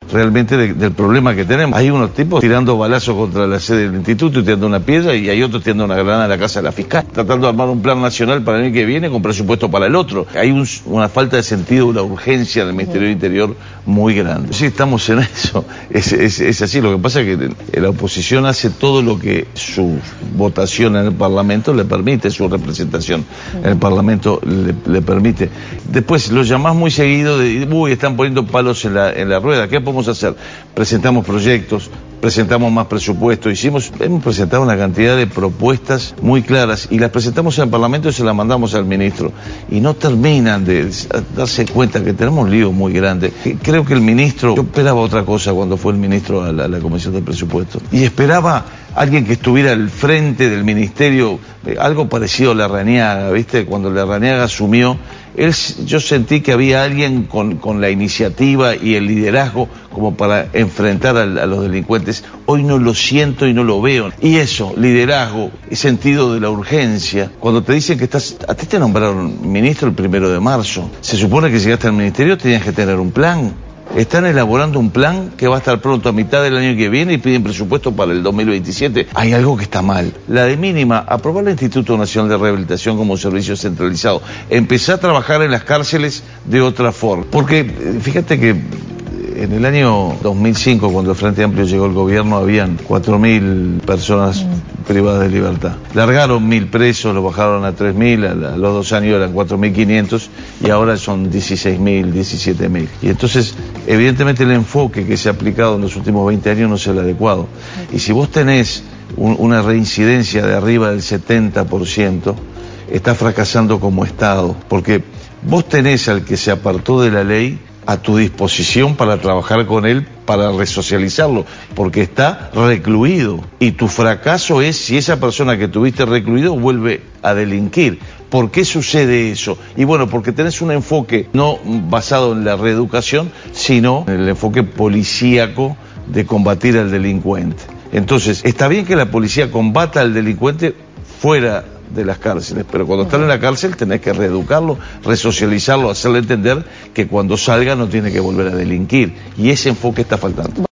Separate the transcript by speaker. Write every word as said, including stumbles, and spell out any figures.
Speaker 1: realmente de, del problema que tenemos. Hay unos tipos tirando balazos contra la sede del instituto y tirando una piedra, y hay otros tirando una granada a la casa de la fiscal, tratando de armar un plan nacional para el año que viene con presupuesto para el otro. Hay un, una falta de sentido, una urgencia del Ministerio del Interior muy grande. Sí, estamos en eso, es, es, es así. Lo que pasa es que la oposición hace todo lo que su votación en el Parlamento le permite, su representación en el Parlamento le, le permite. Después lo llamás muy seguido de, uy, están poniendo palos en la, en la rueda, ¿qué podemos hacer? Presentamos proyectos, presentamos más presupuesto, hicimos, hemos presentado una cantidad de propuestas muy claras y las presentamos en el Parlamento y se las mandamos al ministro. Y no terminan de darse cuenta que tenemos un lío muy grande. Creo que el ministro, yo esperaba otra cosa cuando fue el ministro a la, a la Comisión de Presupuestos. Y esperaba alguien que estuviera al frente del ministerio, eh, algo parecido a Larrañaga, ¿viste? Cuando Larrañaga asumió, él, yo sentí que había alguien con, con la iniciativa y el liderazgo como para enfrentar a, a los delincuentes. Hoy no lo siento y no lo veo. Y eso, liderazgo y sentido de la urgencia. Cuando te dicen que estás, a ti te nombraron ministro el primero de marzo. Se supone que si llegaste al ministerio tenías que tener un plan. Están elaborando un plan que va a estar pronto a mitad del año que viene y piden presupuesto para el dos mil veintisiete. Hay algo que está mal. La de mínima, aprobar el Instituto Nacional de Rehabilitación como servicio centralizado. Empezar a trabajar en las cárceles de otra forma. Porque fíjate que en el año dos mil cinco, cuando el Frente Amplio llegó al gobierno, habían cuatro mil personas privadas de libertad. Largaron mil presos, lo bajaron a tres mil, a, a los dos años eran cuatro mil quinientos y ahora son dieciséis mil, diecisiete mil. Y entonces, evidentemente el enfoque que se ha aplicado en los últimos veinte años no es el adecuado. Y si vos tenés un, una reincidencia de arriba del setenta por ciento, estás fracasando como Estado, porque vos tenés al que se apartó de la ley a tu disposición para trabajar con él, para resocializarlo, porque está recluido. Y tu fracaso es si esa persona que tuviste recluido vuelve a delinquir. ¿Por qué sucede eso? Y bueno, porque tenés un enfoque no basado en la reeducación, sino en el enfoque policíaco de combatir al delincuente. Entonces, está bien que la policía combata al delincuente fuera de las cárceles, pero cuando están en la cárcel tenés que reeducarlo, resocializarlo, hacerle entender que cuando salga no tiene que volver a delinquir, y ese enfoque está faltando.